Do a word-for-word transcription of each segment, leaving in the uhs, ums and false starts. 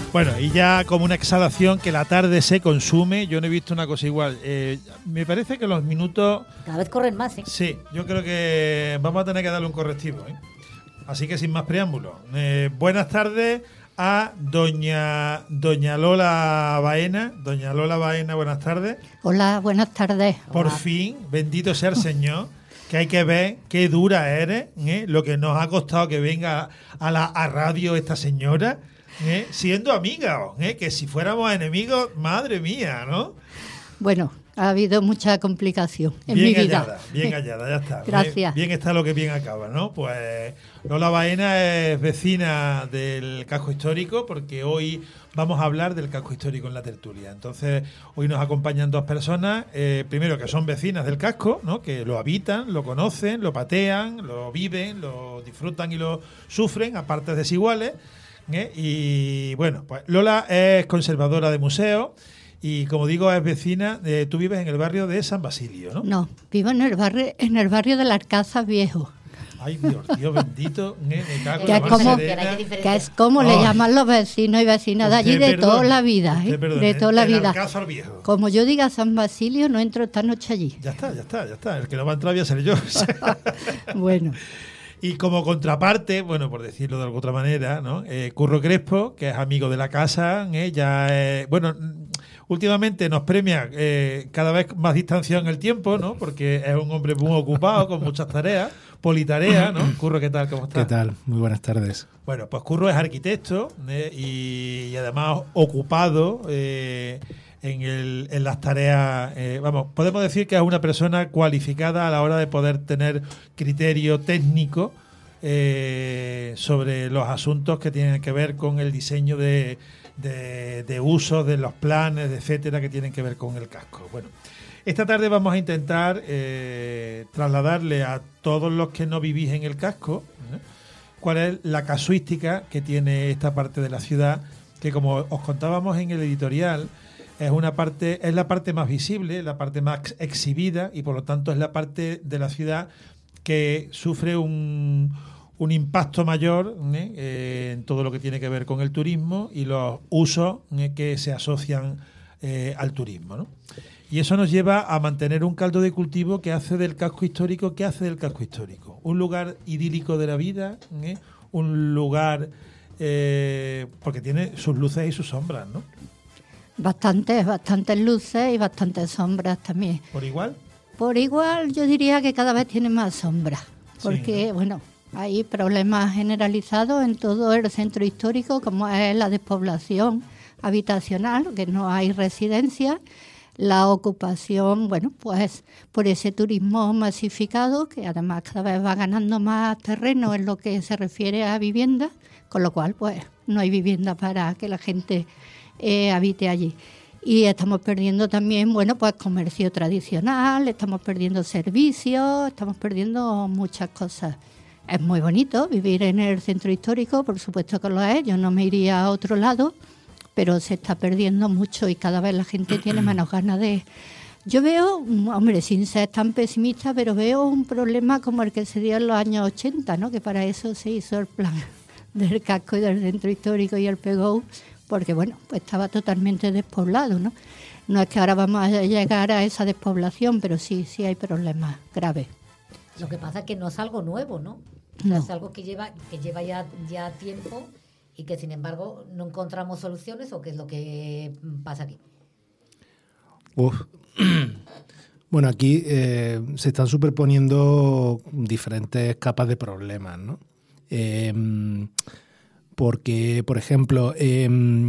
Bueno, y ya como una exhalación que la tarde se consume, yo no he visto una cosa igual. Eh, me parece que los minutos... Cada vez corren más, ¿eh? Sí, yo creo que vamos a tener que darle un correctivo, ¿eh? Así que sin más preámbulos. Eh, buenas tardes a doña doña Lola Baena. Doña Lola Baena, buenas tardes. Hola, buenas tardes. Por Hola. fin, bendito sea el Señor, que hay que ver qué dura eres, ¿eh? Lo que nos ha costado que venga a la a radio esta señora, ¿eh? Siendo amiga, ¿eh? Que si fuéramos enemigos, madre mía, ¿no? Bueno, ha habido mucha complicación en bien mi hallada, vida. Bien hallada, ya está. Gracias. Bien, bien está lo que bien acaba, ¿no? Pues Lola Baena es vecina del casco histórico, porque hoy vamos a hablar del casco histórico en la tertulia. Entonces, hoy nos acompañan dos personas, eh, primero que son vecinas del casco, ¿no? Que lo habitan, lo conocen, lo patean, lo viven, lo disfrutan y lo sufren a partes desiguales, ¿eh? Y bueno, pues Lola es conservadora de museos. Y como digo, es vecina, eh, tú vives en el barrio de San Basilio, ¿no? No, vivo en el barrio, en el barrio de la Alcázar Viejo. Ay, Dios, Dios bendito, me, me cago Que en es la como, serena. que es como le Ay. llaman los vecinos y vecinas de allí Usted de perdone, toda la vida, usted ¿eh? perdone, De toda la el vida. Alcázar Viejo. Como yo diga San Basilio, no entro esta noche allí. Ya está, ya está, ya está. El que no va a entrar voy a ser yo. Bueno, Y como contraparte, bueno, por decirlo de alguna otra manera, ¿no? Eh, Curro Crespo, que es amigo de la casa, ¿eh? Ya eh, bueno, últimamente nos premia eh, cada vez más distanciado en el tiempo, ¿no? Porque es un hombre muy ocupado, con muchas tareas, politarea, ¿no? Curro, ¿qué tal? ¿Cómo estás? ¿Qué tal? Muy buenas tardes. Bueno, pues Curro es arquitecto, ¿eh? y, y además ocupado eh, en, el, en las tareas, eh, vamos, podemos decir que es una persona cualificada a la hora de poder tener criterio técnico eh, sobre los asuntos que tienen que ver con el diseño de, de, de uso de los planes, etcétera, que tienen que ver con el casco. Bueno, esta tarde vamos a intentar eh, trasladarle a todos los que no vivís en el casco, ¿eh? cuál es la casuística que tiene esta parte de la ciudad, que como os contábamos en el editorial, es una parte, es la parte más visible, la parte más exhibida, y por lo tanto es la parte de la ciudad que sufre un, un impacto mayor ¿eh? Eh, en todo lo que tiene que ver con el turismo y los usos ¿eh? que se asocian eh, al turismo, ¿no? Y eso nos lleva a mantener un caldo de cultivo que hace del casco histórico, ¿qué hace del casco histórico? Un lugar idílico de la vida, ¿eh? Un lugar, eh, porque tiene sus luces y sus sombras, ¿no? bastantes, bastantes luces y bastantes sombras también. ¿Por igual? Por igual yo diría que cada vez tiene más sombras, porque, Sí, ¿no? bueno, hay problemas generalizados en todo el centro histórico, como es la despoblación habitacional, que no hay residencias, la ocupación, bueno, pues por ese turismo masificado, que además cada vez va ganando más terreno en lo que se refiere a vivienda, con lo cual, pues, no hay vivienda para que la gente eh, habite allí. Y estamos perdiendo también, bueno, pues comercio tradicional, estamos perdiendo servicios, estamos perdiendo muchas cosas. Es muy bonito vivir en el centro histórico, por supuesto que lo es, yo no me iría a otro lado, pero se está perdiendo mucho y cada vez la gente tiene menos ganas de... Yo veo, hombre, sin ser tan pesimista, pero veo un problema como el que se dio en los años ochenta, ¿no? Que para eso se hizo el plan del casco y del centro histórico y el P G O, porque, bueno, pues estaba totalmente despoblado, ¿no? No es que ahora vamos a llegar a esa despoblación, pero sí, sí hay problemas graves. Lo que pasa es que no es algo nuevo, ¿no? No. Es algo que lleva que lleva ya, ya tiempo y que, sin embargo, no encontramos soluciones, ¿o qué es lo que pasa aquí? Uf. Bueno, aquí eh, se están superponiendo diferentes capas de problemas, ¿no? Eh, porque, por ejemplo, eh,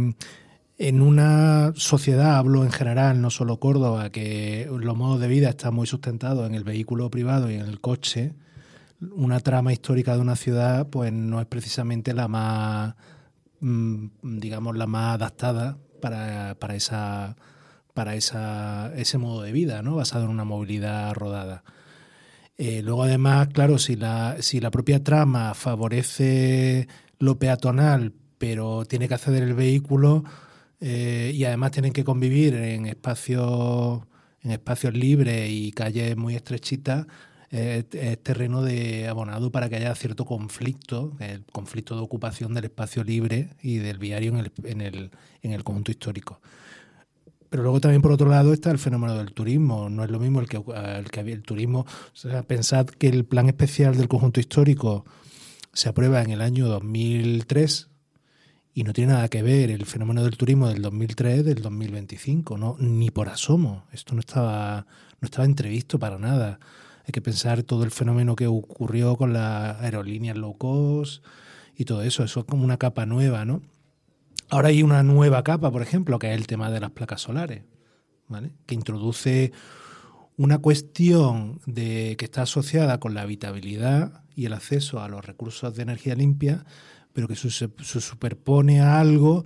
en una sociedad, hablo en general, no solo Córdoba, que los modos de vida están muy sustentados en el vehículo privado y en el coche, una trama histórica de una ciudad pues no es precisamente la más, digamos, la más adaptada para, para esa para esa ese modo de vida, ¿no? Basado en una movilidad rodada. Eh, luego, además, claro, si la si la propia trama favorece lo peatonal, pero tiene que acceder el vehículo eh, y además tienen que convivir en espacios en espacios libres y calles muy estrechitas, es, es terreno de abonado para que haya cierto conflicto, el conflicto de ocupación del espacio libre y del viario en el, en el, en el conjunto histórico. Pero luego también, por otro lado, está el fenómeno del turismo. No es lo mismo el que, el que había el turismo. O sea, pensad que el plan especial del conjunto histórico se aprueba en el año dos mil tres y no tiene nada que ver el fenómeno del turismo del dos mil tres del dos mil veinticinco, ¿no? Ni por asomo. Esto no estaba, no estaba entrevisto para nada. Hay que pensar todo el fenómeno que ocurrió con las aerolíneas low cost y todo eso. Eso es como una capa nueva, ¿no? Ahora hay una nueva capa, por ejemplo, que es el tema de las placas solares, ¿vale? Que introduce una cuestión de, que está asociada con la habitabilidad y el acceso a los recursos de energía limpia, pero que se, se superpone a algo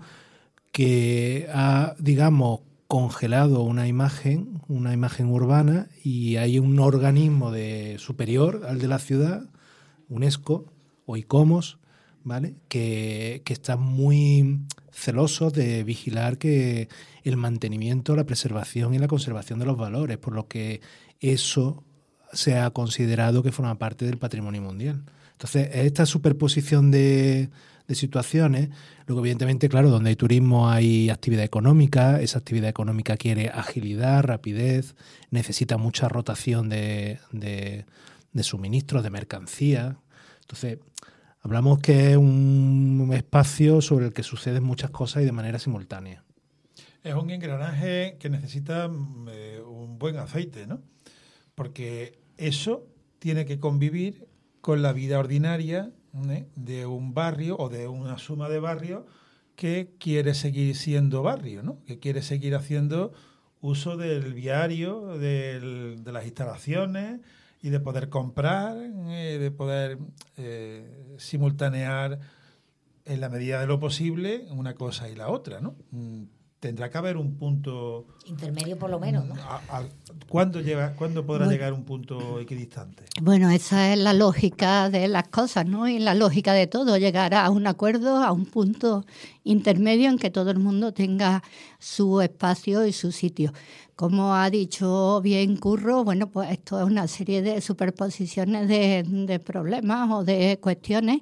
que ha, digamos, congelado una imagen, una imagen urbana, y hay un organismo de, superior al de la ciudad, UNESCO o ICOMOS, ¿vale? Que, que está muy celosos de vigilar que el mantenimiento, la preservación y la conservación de los valores, por lo que eso se ha considerado que forma parte del patrimonio mundial. Entonces, esta superposición de, de situaciones, luego evidentemente, claro, donde hay turismo hay actividad económica, esa actividad económica quiere agilidad, rapidez, necesita mucha rotación de, de, de suministros, de mercancía. Entonces, hablamos que es un espacio sobre el que suceden muchas cosas y de manera simultánea. Es un engranaje que necesita eh, un buen aceite, ¿no? Porque eso tiene que convivir con la vida ordinaria, ¿eh?, de un barrio o de una suma de barrios que quiere seguir siendo barrio, ¿no? Que quiere seguir haciendo uso del viario, del, de las instalaciones y de poder comprar, eh, de poder eh, simultanear en la medida de lo posible una cosa y la otra, ¿no? Mm, tendrá que haber un punto intermedio, por lo menos, ¿no? A, a, ¿cuándo, llega, ¿Cuándo podrá bueno, llegar un punto equidistante? Bueno, esa es la lógica de las cosas, ¿no? Y la lógica de todo, llegar a un acuerdo, a un punto intermedio en que todo el mundo tenga su espacio y su sitio. Como ha dicho bien Curro, bueno, pues esto es una serie de superposiciones de, de problemas o de cuestiones,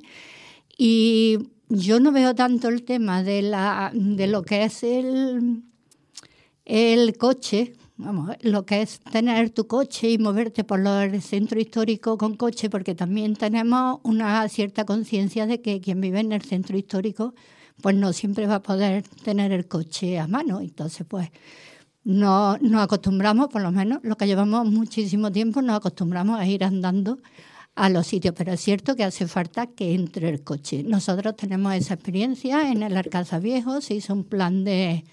y yo no veo tanto el tema de la de lo que es el, el coche, vamos, lo que es tener tu coche y moverte por el centro histórico con coche, porque también tenemos una cierta conciencia de que quien vive en el centro histórico pues no siempre va a poder tener el coche a mano. Entonces, pues no, nos acostumbramos, por lo menos los que llevamos muchísimo tiempo, nos acostumbramos a ir andando a los sitios, pero es cierto que hace falta que entre el coche. Nosotros tenemos esa experiencia en el Alcázar Viejo, se hizo un plan de,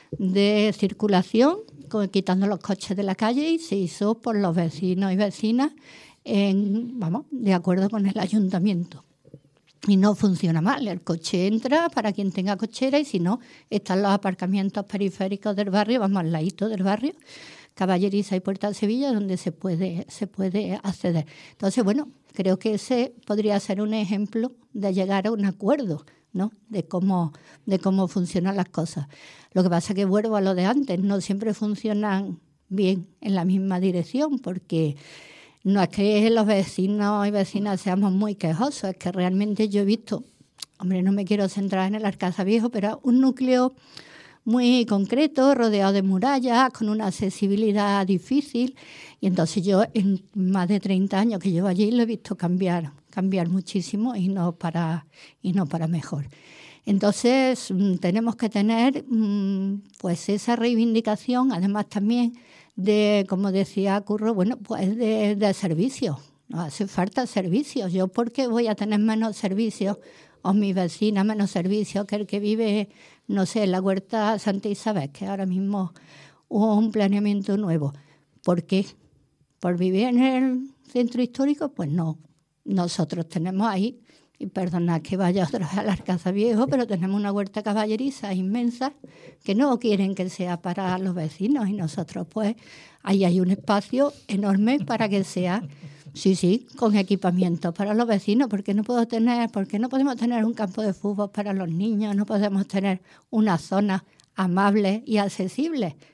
de circulación con, quitando los coches de la calle, y se hizo por los vecinos y vecinas en, vamos, de acuerdo con el ayuntamiento. Y no funciona mal, el coche entra para quien tenga cochera, y si no, están los aparcamientos periféricos del barrio, vamos al ladito del barrio, Caballeriza y Puerta de Sevilla, donde se puede, se puede acceder. Entonces, bueno, creo que ese podría ser un ejemplo de llegar a un acuerdo, ¿no?, de cómo, de cómo funcionan las cosas. Lo que pasa es que vuelvo a lo de antes, no siempre funcionan bien en la misma dirección, porque no es que los vecinos y vecinas seamos muy quejosos, es que realmente yo he visto, hombre, no me quiero centrar en el Alcázar Viejo, pero un núcleo muy concreto, rodeado de murallas, con una accesibilidad difícil, y entonces yo en más de treinta años que llevo allí lo he visto cambiar, cambiar muchísimo, y no para, y no para mejor. Entonces tenemos que tener pues esa reivindicación, además también de, como decía Curro, bueno, pues de, de servicios. Nos hace falta servicios. Yo, ¿por qué voy a tener menos servicios, o mi vecina menos servicios que el que vive, no sé, en la Huerta Santa Isabel, que ahora mismo hubo un planeamiento nuevo? ¿Por qué? ¿Por vivir en el centro histórico? Pues no. Nosotros tenemos ahí, y perdonad que vaya otra vez al Alcázar Viejo, pero tenemos una huerta caballeriza inmensa que no quieren que sea para los vecinos, y nosotros pues ahí hay un espacio enorme para que sea, sí, sí, con equipamiento para los vecinos. ¿Por qué no puedo tener, por qué no podemos tener un campo de fútbol para los niños? No podemos tener una zona amable y accesible.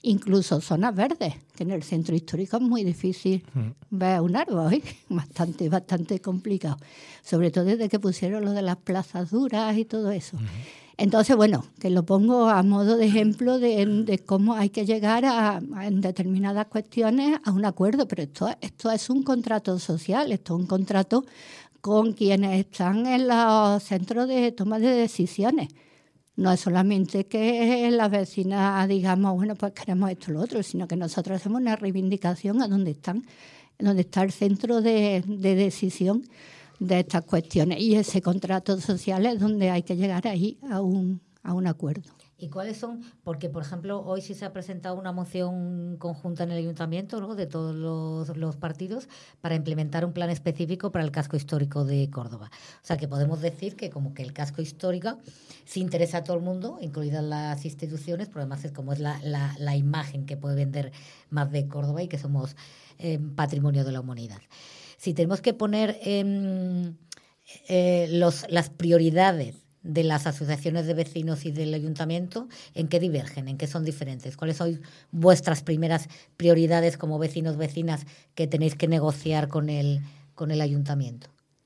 incluso zonas verdes, que en el centro histórico es muy difícil mm. ver un árbol, ¿eh? bastante, bastante complicado, sobre todo desde que pusieron lo de las plazas duras y todo eso. Mm. Entonces, bueno, que lo pongo a modo de ejemplo de, de cómo hay que llegar a, a, en determinadas cuestiones a un acuerdo, pero esto, esto es un contrato social, esto es un contrato con quienes están en los centros de toma de decisiones. No es solamente que las vecinas digamos, bueno, pues queremos esto o lo otro, sino que nosotros hacemos una reivindicación a donde están, donde está el centro de, de decisión de estas cuestiones. Y ese contrato social es donde hay que llegar ahí a un, a un acuerdo. ¿Y cuáles son? Porque, por ejemplo, hoy sí se ha presentado una moción conjunta en el ayuntamiento, ¿no?, de todos los, los partidos para implementar un plan específico para el casco histórico de Córdoba. O sea, que podemos decir que como que el casco histórico sí interesa a todo el mundo, incluidas las instituciones, pero además es como es la, la, la imagen que puede vender más de Córdoba y que somos eh, patrimonio de la humanidad. Si tenemos que poner eh, eh, los, las prioridades de las asociaciones de vecinos y del ayuntamiento, ¿en qué divergen? ¿En qué son diferentes? ¿Cuáles son vuestras primeras prioridades como vecinos, vecinas que tenéis que negociar con el, con el ayuntamiento?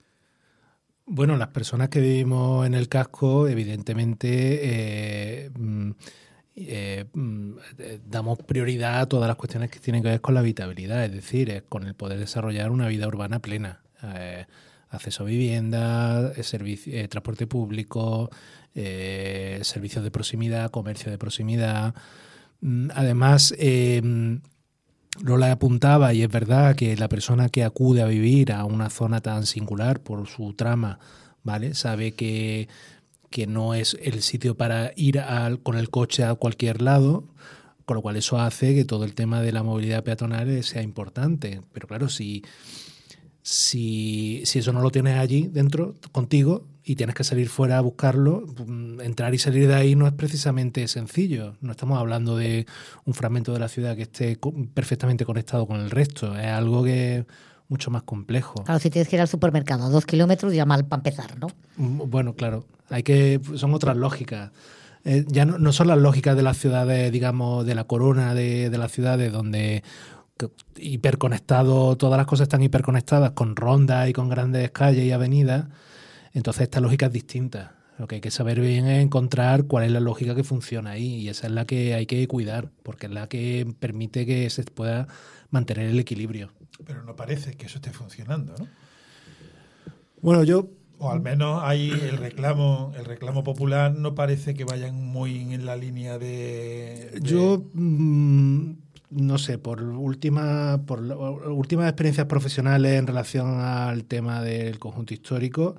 Bueno, las personas que vivimos en el casco, evidentemente, eh, eh, eh, damos prioridad a todas las cuestiones que tienen que ver con la habitabilidad, es decir, eh, con el poder desarrollar una vida urbana plena. Eh, acceso a vivienda, servicio, eh, transporte público, eh, servicios de proximidad, comercio de proximidad. Además, eh, Lola apuntaba, y es verdad que la persona que acude a vivir a una zona tan singular por su trama, ¿vale?, sabe que, que no es el sitio para ir al, con el coche a cualquier lado, con lo cual eso hace que todo el tema de la movilidad peatonal sea importante. Pero claro, si... Si, si eso no lo tienes allí dentro contigo y tienes que salir fuera a buscarlo, entrar y salir de ahí no es precisamente sencillo. No estamos hablando de un fragmento de la ciudad que esté perfectamente conectado con el resto. Es algo que es mucho más complejo. Claro, si tienes que ir al supermercado a dos kilómetros ya mal para empezar, ¿no? Bueno, claro. Hay que, son otras lógicas. Eh, ya no, no son las lógicas de las ciudades, digamos, de la corona de, de las ciudades donde... hiperconectado, todas las cosas están hiperconectadas con rondas y con grandes calles y avenidas. Entonces esta lógica es distinta. Lo que hay que saber bien es encontrar cuál es la lógica que funciona ahí, y esa es la que hay que cuidar, porque es la que permite que se pueda mantener el equilibrio. Pero no parece que eso esté funcionando, ¿no? Bueno, yo... O al menos hay el reclamo, el reclamo popular no parece que vayan muy en la línea de... de... Yo... Mmm, no sé, por última, por últimas experiencias profesionales en relación al tema del conjunto histórico,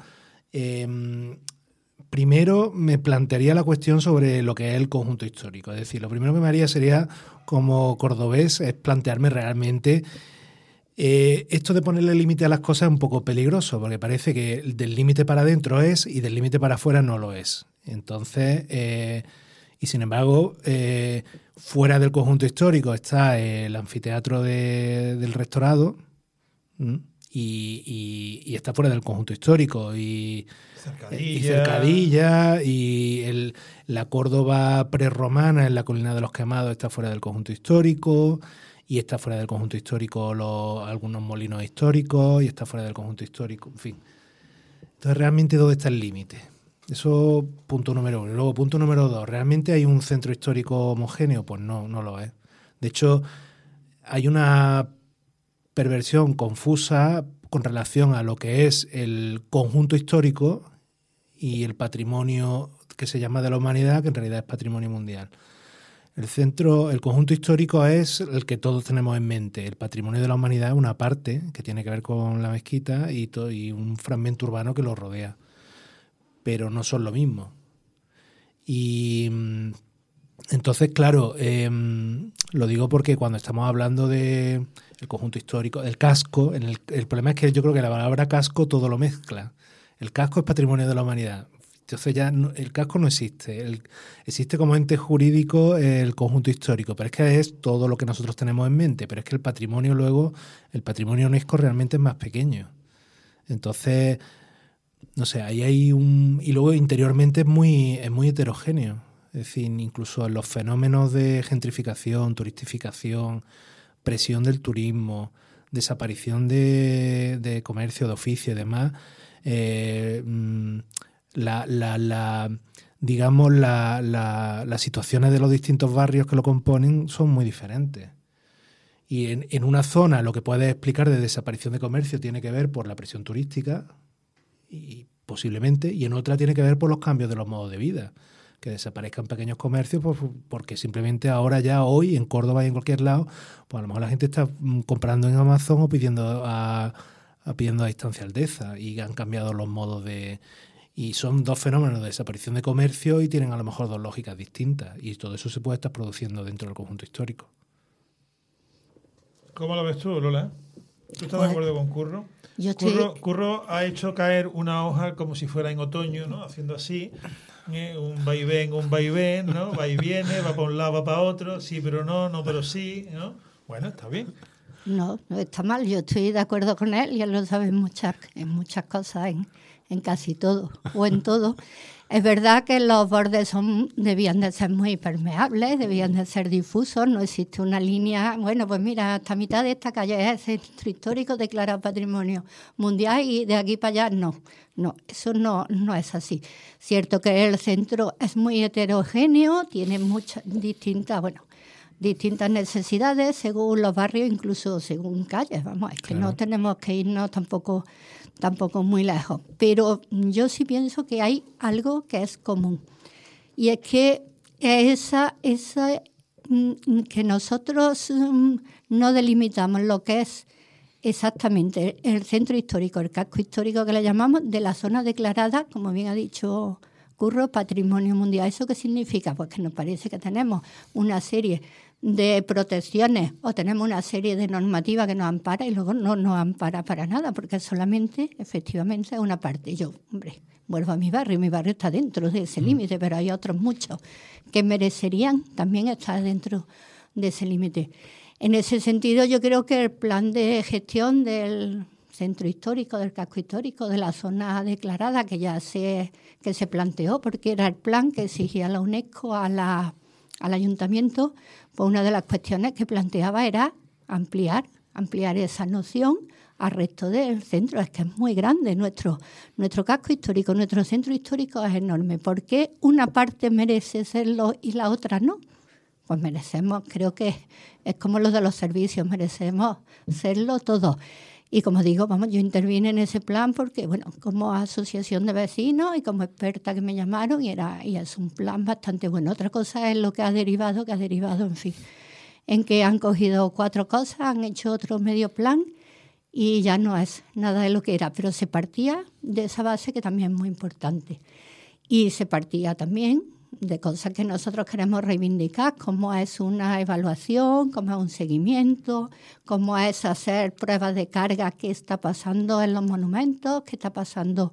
eh, primero me plantearía la cuestión sobre lo que es el conjunto histórico. Es decir, lo primero que me haría sería, como cordobés, es plantearme realmente eh, esto de ponerle límite a las cosas es un poco peligroso, porque parece que del límite para adentro es y del límite para afuera no lo es. Entonces... Eh, Y sin embargo, eh, fuera del conjunto histórico está el anfiteatro de, del Rectorado y, y, y está fuera del conjunto histórico. Y Cercadilla. Y, Cercadilla, y el, la Córdoba prerromana en la Colina de los Quemados está fuera del conjunto histórico, y está fuera del conjunto histórico los, algunos molinos históricos, y está fuera del conjunto histórico, en fin. Entonces, ¿realmente dónde está el límite? Eso, punto número uno. Luego, punto número dos, ¿realmente hay un centro histórico homogéneo? Pues no, no lo es. De hecho, hay una perversión confusa con relación a lo que es el conjunto histórico y el patrimonio que se llama de la humanidad, que en realidad es patrimonio mundial. El centro, el conjunto histórico es el que todos tenemos en mente. El patrimonio de la humanidad es una parte que tiene que ver con la mezquita y, to- y un fragmento urbano que lo rodea. Pero no son lo mismo. Y entonces, claro, eh, lo digo porque cuando estamos hablando de el conjunto histórico, del casco, en el, el problema es que yo creo que la palabra casco todo lo mezcla. El casco es patrimonio de la humanidad. Entonces ya no, el casco no existe. El, existe como ente jurídico el conjunto histórico, pero es que es todo lo que nosotros tenemos en mente. Pero es que el patrimonio luego, el patrimonio UNESCO realmente es más pequeño. Entonces... No sé, ahí hay un... Y luego interiormente es muy, es muy heterogéneo. decir, incluso en los fenómenos de gentrificación, turistificación, presión del turismo, desaparición de, de comercio, de oficio y demás, eh, la, la, la, digamos, la, la, las situaciones de los distintos barrios que lo componen son muy diferentes. Y en, en una zona lo que puedes explicar de desaparición de comercio tiene que ver por la presión turística, y posiblemente, y en otra tiene que ver por los cambios de los modos de vida, que desaparezcan pequeños comercios por, porque simplemente ahora ya hoy en Córdoba y en cualquier lado, pues a lo mejor la gente está comprando en Amazon o pidiendo a, a pidiendo a distancia Aldeza, y han cambiado los modos de... Y son dos fenómenos de desaparición de comercio y tienen a lo mejor dos lógicas distintas, y todo eso se puede estar produciendo dentro del conjunto histórico. ¿Cómo lo ves tú, Lola? ¿Tú estás de acuerdo con Curro? Yo estoy... Curro, Curro ha hecho caer una hoja como si fuera en otoño, ¿no? Haciendo así, ¿eh? un vaivén, un vaivén, ¿no? Va y viene, va para un lado, va para otro, sí, pero no, no, pero sí, ¿no? Bueno, está bien. No, no está mal. Yo estoy de acuerdo con él y él lo sabe en muchas, en muchas cosas, en, en casi todo, o en todo. Es verdad que los bordes son debían de ser muy permeables, debían de ser difusos, no existe una línea, bueno, pues mira, hasta mitad de esta calle es centro histórico declarado Patrimonio Mundial y de aquí para allá no, no, eso no, no es así. Cierto que el centro es muy heterogéneo, tiene muchas distintas, bueno, distintas necesidades según los barrios, incluso según calles, vamos, es que claro. No tenemos que irnos tampoco... tampoco muy lejos, pero yo sí pienso que hay algo que es común, y es que esa, esa que nosotros no delimitamos lo que es exactamente el centro histórico, el casco histórico que le llamamos, de la zona declarada, como bien ha dicho Curro, Patrimonio Mundial. ¿Eso qué significa? Pues que nos parece que tenemos una serie de protecciones o tenemos una serie de normativas que nos ampara y luego no nos ampara para nada, porque solamente, efectivamente, es una parte. Yo, hombre, vuelvo a mi barrio, mi barrio está dentro de ese límite, pero hay otros muchos que merecerían también estar dentro de ese límite. En ese sentido, yo creo que el plan de gestión del centro histórico, del casco histórico, de la zona declarada, que ya se, que se planteó, porque era el plan que exigía la UNESCO a la, al ayuntamiento, pues una de las cuestiones que planteaba era ampliar, ampliar esa noción al resto del centro. Es que es muy grande nuestro, nuestro casco histórico, nuestro centro histórico es enorme. ¿Por qué una parte merece serlo y la otra no? Pues merecemos, creo que es como lo de los servicios, merecemos serlo todos. Y como digo, vamos, yo intervine en ese plan porque, bueno, como asociación de vecinos y como experta que me llamaron, y era y es un plan bastante bueno. Otra cosa es lo que ha derivado, que ha derivado, en fin, en que han cogido cuatro cosas, han hecho otro medio plan y ya no es nada de lo que era. Pero se partía de esa base que también es muy importante. Y se partía también de cosas que nosotros queremos reivindicar, como es una evaluación, como es un seguimiento, como es hacer pruebas de carga, qué está pasando en los monumentos, qué está pasando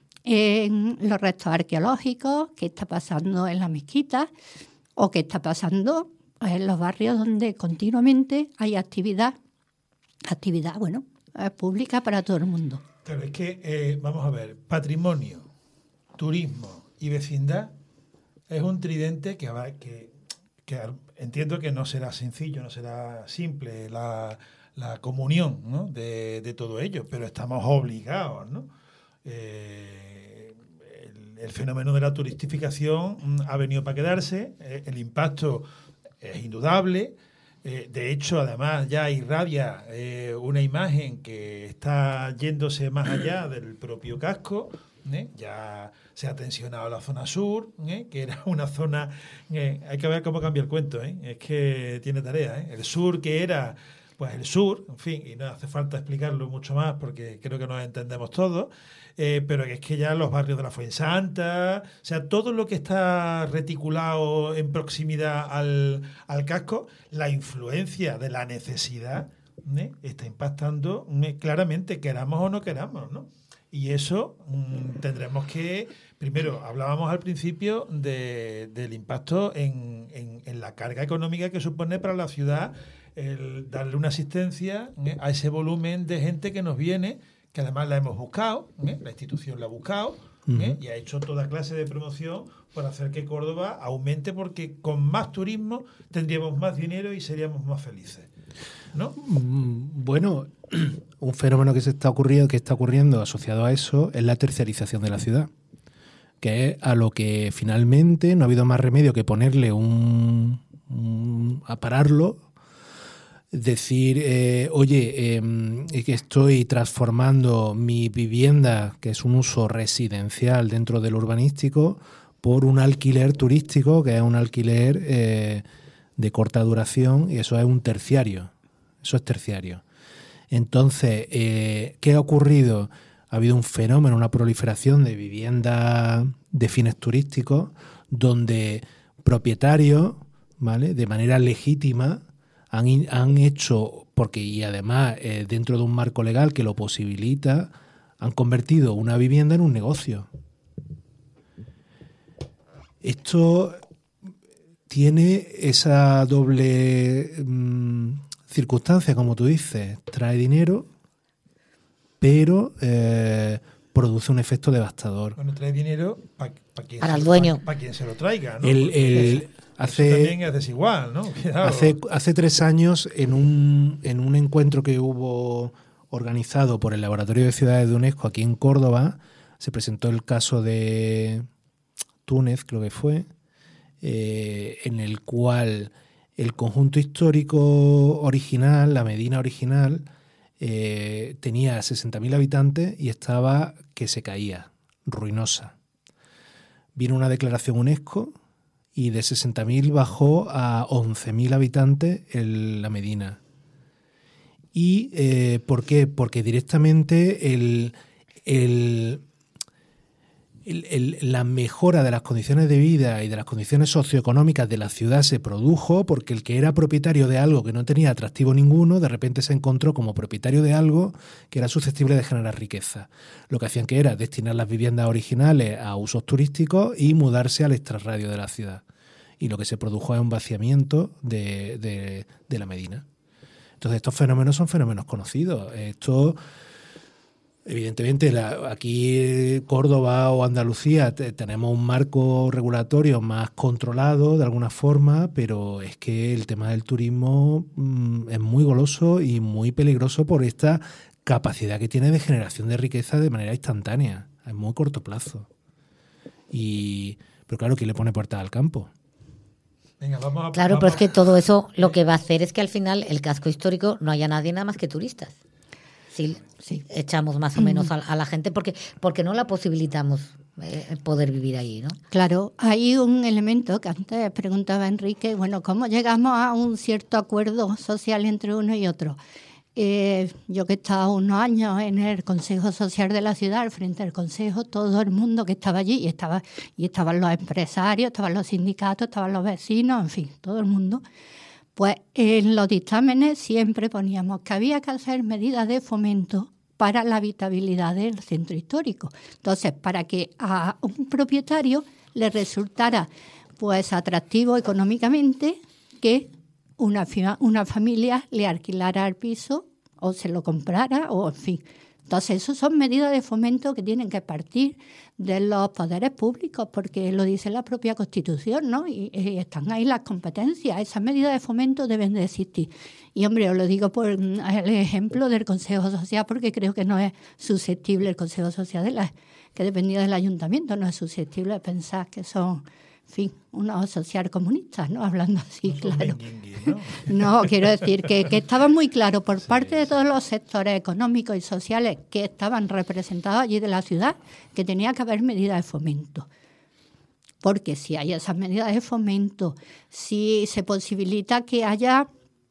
en los restos arqueológicos, qué está pasando en las mezquitas o qué está pasando en los barrios donde continuamente hay actividad, actividad, bueno, pública para todo el mundo. Claro, es que, eh, vamos a ver, patrimonio, turismo y vecindad es un tridente que, que, que entiendo que no será sencillo, no será simple la, la comunión, ¿no? de, de todo ello, pero estamos obligados, ¿no? Eh, el, el fenómeno de la turistificación ha venido para quedarse, eh, el impacto es indudable, eh, de hecho además ya irradia eh, una imagen que está yéndose más allá del propio casco. ¿Eh? Ya se ha tensionado la zona sur, ¿eh? que era una zona... Eh, hay que ver cómo cambia el cuento, ¿eh? Es que tiene tarea. ¿eh? El sur que era, pues el sur, en fin, y no hace falta explicarlo mucho más porque creo que nos entendemos todos, eh, pero es que ya los barrios de la Fuensanta, o sea, todo lo que está reticulado en proximidad al, al casco, la influencia de la necesidad ¿eh? está impactando ¿eh? claramente, queramos o no queramos, ¿no? Y eso mmm, tendremos que, primero, hablábamos al principio de, del impacto en, en, en la carga económica que supone para la ciudad el darle una asistencia ¿eh? a ese volumen de gente que nos viene, que además la hemos buscado, ¿eh? la institución la ha buscado, ¿eh? Y ha hecho toda clase de promoción para hacer que Córdoba aumente, porque con más turismo tendríamos más dinero y seríamos más felices, ¿no? Bueno, un fenómeno que se está ocurriendo, que está ocurriendo asociado a eso es la terciarización de la ciudad, que es a lo que finalmente no ha habido más remedio que ponerle un, un a pararlo, decir, eh, oye, eh, que estoy transformando mi vivienda, que es un uso residencial dentro del urbanístico, por un alquiler turístico, que es un alquiler eh, de corta duración, y eso es un terciario. Eso es terciario. Entonces, eh, ¿qué ha ocurrido? Ha habido un fenómeno, una proliferación de viviendas de fines turísticos, donde propietarios, ¿vale?, de manera legítima, han, han hecho, porque y además eh, dentro de un marco legal que lo posibilita, han convertido una vivienda en un negocio. Esto tiene esa doble mmm, circunstancia, como tú dices, trae dinero, pero eh, produce un efecto devastador. Bueno, trae dinero pa, pa quien para se, el dueño. Para pa quien se lo traiga, ¿no? El, el, hace, eso también es desigual, ¿no? Cuidado. Hace, hace tres años, en un, en un encuentro que hubo organizado por el Laboratorio de Ciudades de UNESCO aquí en Córdoba, se presentó el caso de Túnez, creo que fue, eh, en el cual el conjunto histórico original, la Medina original, eh, tenía sesenta mil habitantes y estaba que se caía, ruinosa. Vino una declaración UNESCO y de sesenta mil bajó a once mil habitantes en la Medina. ¿Y eh, por qué? Porque directamente el... el El, el, la mejora de las condiciones de vida y de las condiciones socioeconómicas de la ciudad se produjo porque el que era propietario de algo que no tenía atractivo ninguno, de repente se encontró como propietario de algo que era susceptible de generar riqueza. Lo que hacían que era destinar las viviendas originales a usos turísticos y mudarse al extrarradio de la ciudad. Y lo que se produjo es un vaciamiento de, de, de la Medina. Entonces estos fenómenos son fenómenos conocidos. Esto... Evidentemente, la, aquí Córdoba o Andalucía te, tenemos un marco regulatorio más controlado de alguna forma, pero es que el tema del turismo mmm, es muy goloso y muy peligroso por esta capacidad que tiene de generación de riqueza de manera instantánea, a muy corto plazo. Y, pero claro, ¿quién le pone puertas al campo? Venga, vamos a, claro, vamos. pero es que todo eso lo que va a hacer es que al final el casco histórico no haya nadie nada más que turistas. Sí, sí, echamos más o menos a, a la gente porque porque no la posibilitamos eh, poder vivir ahí, ¿no? Claro, hay un elemento que antes preguntaba Enrique, bueno, ¿cómo llegamos a un cierto acuerdo social entre uno y otro? Eh, yo que he estado unos años en el Consejo Social de la ciudad, al frente del Consejo, todo el mundo que estaba allí, y, estaba, y estaban los empresarios, estaban los sindicatos, estaban los vecinos, en fin, todo el mundo. Pues en los dictámenes siempre poníamos que había que hacer medidas de fomento para la habitabilidad del centro histórico. Entonces, para que a un propietario le resultara pues atractivo económicamente que una, una familia le alquilara el piso o se lo comprara, o en fin. Entonces, eso son medidas de fomento que tienen que partir de los poderes públicos, porque lo dice la propia Constitución, ¿no? Y, y están ahí las competencias. Esas medidas de fomento deben de existir. Y, hombre, os lo digo por el ejemplo del Consejo Social, porque creo que no es susceptible el Consejo Social, de la, que dependía del Ayuntamiento, no es susceptible de pensar que son, en fin, unos socialcomunistas, ¿no? Hablando así, no claro. ¿no? No, quiero decir que, que estaba muy claro por parte de todos los sectores económicos y sociales que estaban representados allí de la ciudad que tenía que haber medidas de fomento. Porque si hay esas medidas de fomento, si se posibilita que haya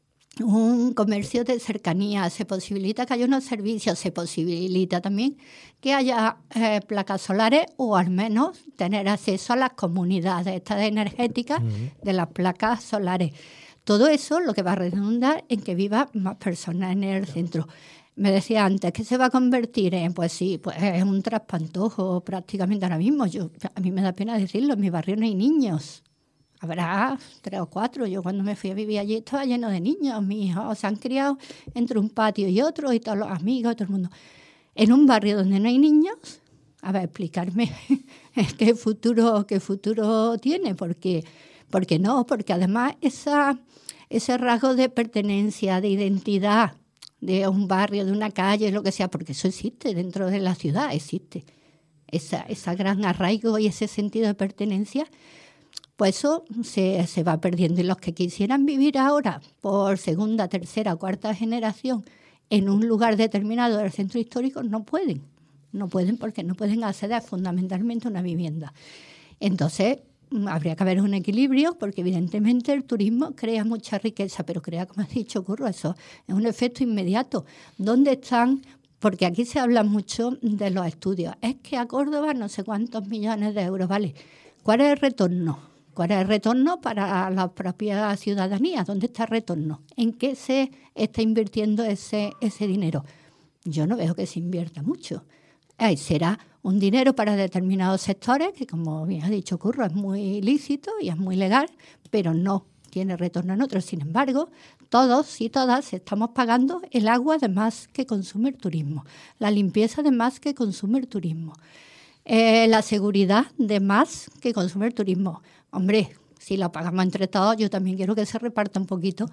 un comercio de cercanía, se posibilita que haya unos servicios, se posibilita también que haya eh, placas solares o al menos tener acceso a las comunidades estas energéticas uh-huh. de las placas solares. Todo eso lo que va a redundar en que vivan más personas en el centro. Me decía antes, ¿qué se va a convertir en? Pues sí, pues es un traspantojo prácticamente ahora mismo. Yo, a mí me da pena decirlo, en mi barrio no hay niños. Habrá tres o cuatro. Yo cuando me fui a vivir allí estaba lleno de niños. Mis hijos se han criado entre un patio y otro y todos los amigos, todo el mundo. En un barrio donde no hay niños, a ver, explicarme qué futuro, qué futuro tiene, porque, porque no, porque además esa, ese rasgo de pertenencia, de identidad, de un barrio, de una calle, lo que sea, porque eso existe dentro de la ciudad, existe. Esa, ese gran arraigo y ese sentido de pertenencia, pues eso se, se va perdiendo. Y los que quisieran vivir ahora por segunda, tercera, cuarta generación en un lugar determinado del centro histórico no pueden. No pueden porque no pueden acceder fundamentalmente a una vivienda. Entonces, habría que haber un equilibrio porque evidentemente el turismo crea mucha riqueza, pero crea, como has dicho, Curro, eso es un efecto inmediato. ¿Dónde están? Porque aquí se habla mucho de los estudios. Es que a Córdoba no sé cuántos millones de euros, ¿vale? ¿Cuál es el retorno? ¿Cuál es el retorno para la propia ciudadanía? ¿Dónde está el retorno? ¿En qué se está invirtiendo ese, ese dinero? Yo no veo que se invierta mucho. Eh, será un dinero para determinados sectores, que como bien ha dicho Curro, es muy lícito y es muy legal, pero no tiene retorno en otros. Sin embargo, todos y todas estamos pagando el agua de más que consume el turismo, la limpieza de más que consume el turismo, eh, la seguridad de más que consume el turismo. Hombre, si lo pagamos entre todos, yo también quiero que se reparta un poquito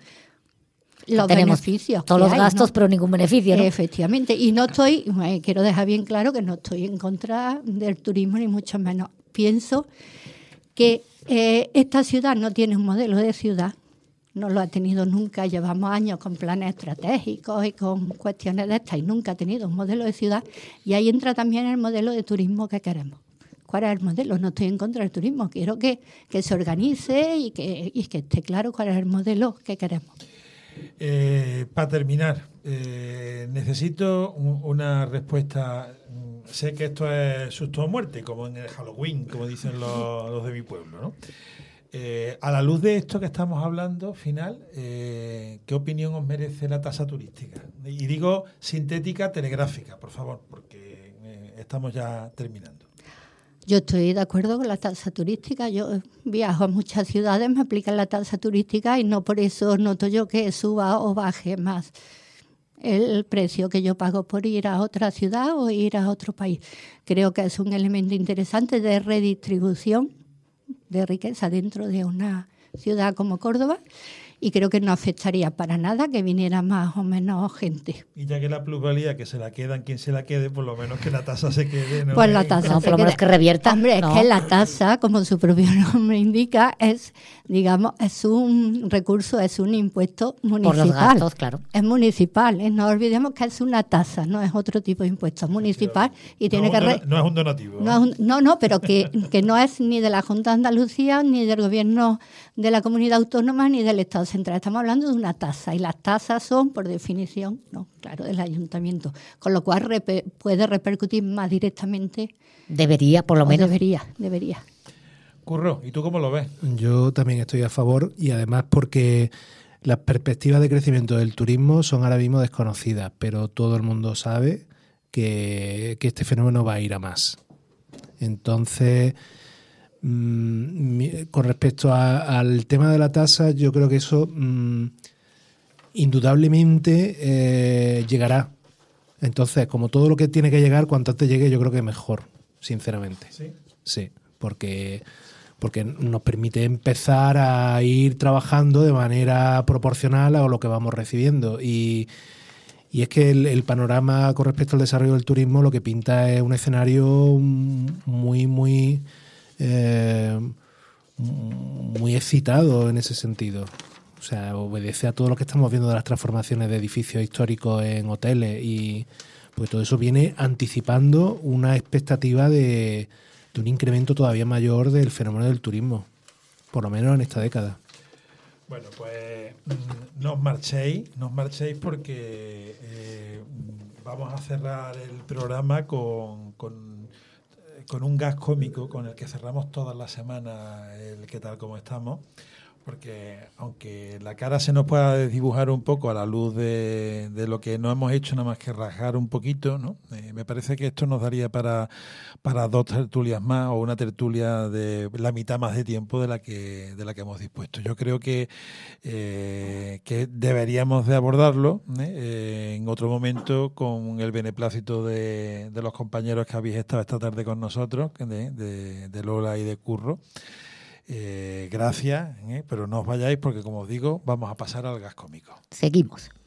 los Tenemos beneficios. todos que los hay, gastos, ¿no? pero ningún beneficio, ¿no? Efectivamente. Y no estoy, eh, quiero dejar bien claro que no estoy en contra del turismo, ni mucho menos. Pienso que eh, esta ciudad no tiene un modelo de ciudad, no lo ha tenido nunca. Llevamos años con planes estratégicos y con cuestiones de estas y nunca ha tenido un modelo de ciudad. Y ahí entra también el modelo de turismo que queremos. ¿Cuál es el modelo? No estoy en contra del turismo. Quiero que, que se organice y que, y que esté claro cuál es el modelo que queremos. Eh, para terminar, eh, necesito un, una respuesta. Sé que esto es susto o muerte, como en el Halloween, como dicen los, los de mi pueblo, ¿no? Eh, a la luz de esto que estamos hablando, final, eh, ¿qué opinión os merece la tasa turística? Y digo sintética telegráfica, por favor, porque eh, estamos ya terminando. Yo estoy de acuerdo con la tasa turística. Yo viajo a muchas ciudades, me aplican la tasa turística y no por eso noto yo que suba o baje más el precio que yo pago por ir a otra ciudad o ir a otro país. Creo que es un elemento interesante de redistribución de riqueza dentro de una ciudad como Córdoba y creo que no afectaría para nada que viniera más o menos gente. Y ya que la plusvalía que se la quedan quien se la quede, por lo menos que la tasa se quede, ¿no? Pues la tasa no, se por lo queda. menos que revierta. Hombre, no. es que la tasa, como su propio nombre indica, es, digamos, es un recurso, es un impuesto municipal. Por los gastos, claro. Es municipal, ¿eh? No olvidemos que es una tasa, no es otro tipo de impuesto, es municipal y no tiene un que... dona- Re- no es un donativo. no, es un- no, no, pero que, que no es ni de la Junta de Andalucía, ni del Gobierno de la Comunidad Autónoma, ni del Estado Central. Estamos hablando de una tasa y las tasas son, por definición, no, claro, del ayuntamiento. Con lo cual repe- puede repercutir más directamente. Debería, por lo o menos. Debería, debería. Curro, ¿y tú cómo lo ves? Yo también estoy a favor y además porque las perspectivas de crecimiento del turismo son ahora mismo desconocidas, pero todo el mundo sabe que, que este fenómeno va a ir a más. Entonces, mmm, mi- con respecto a- al tema de la tasa, yo creo que eso mmm, indudablemente eh, llegará. Entonces, como todo lo que tiene que llegar, cuanto antes llegue, yo creo que mejor, sinceramente. Sí. Sí, porque, porque nos permite empezar a ir trabajando de manera proporcional a lo que vamos recibiendo. Y, y es que el, el panorama con respecto al desarrollo del turismo lo que pinta es un escenario muy, muy, eh, muy excitado en ese sentido. O sea, obedece a todo lo que estamos viendo de las transformaciones de edificios históricos en hoteles y pues todo eso viene anticipando una expectativa de, de un incremento todavía mayor del fenómeno del turismo, por lo menos en esta década. Bueno, pues mm, no os marchéis, no os marchéis porque eh, vamos a cerrar el programa con, con, con un gas cómico con el que cerramos todas las semanas el ¿Qué tal, cómo estamos? porque aunque la cara se nos pueda desdibujar un poco a la luz de, de lo que no hemos hecho nada más que rajar un poquito, ¿no? Eh, me parece que esto nos daría para, para dos tertulias más o una tertulia de la mitad más de tiempo de la que de la que hemos dispuesto. Yo creo que, eh, que deberíamos de abordarlo ¿eh? Eh, en otro momento con el beneplácito de, de los compañeros que habéis estado esta tarde con nosotros, de, de, de Lola y de Curro. Eh, gracias, ¿eh? Pero no os vayáis porque, como os digo, vamos a pasar al gas cómico. Seguimos.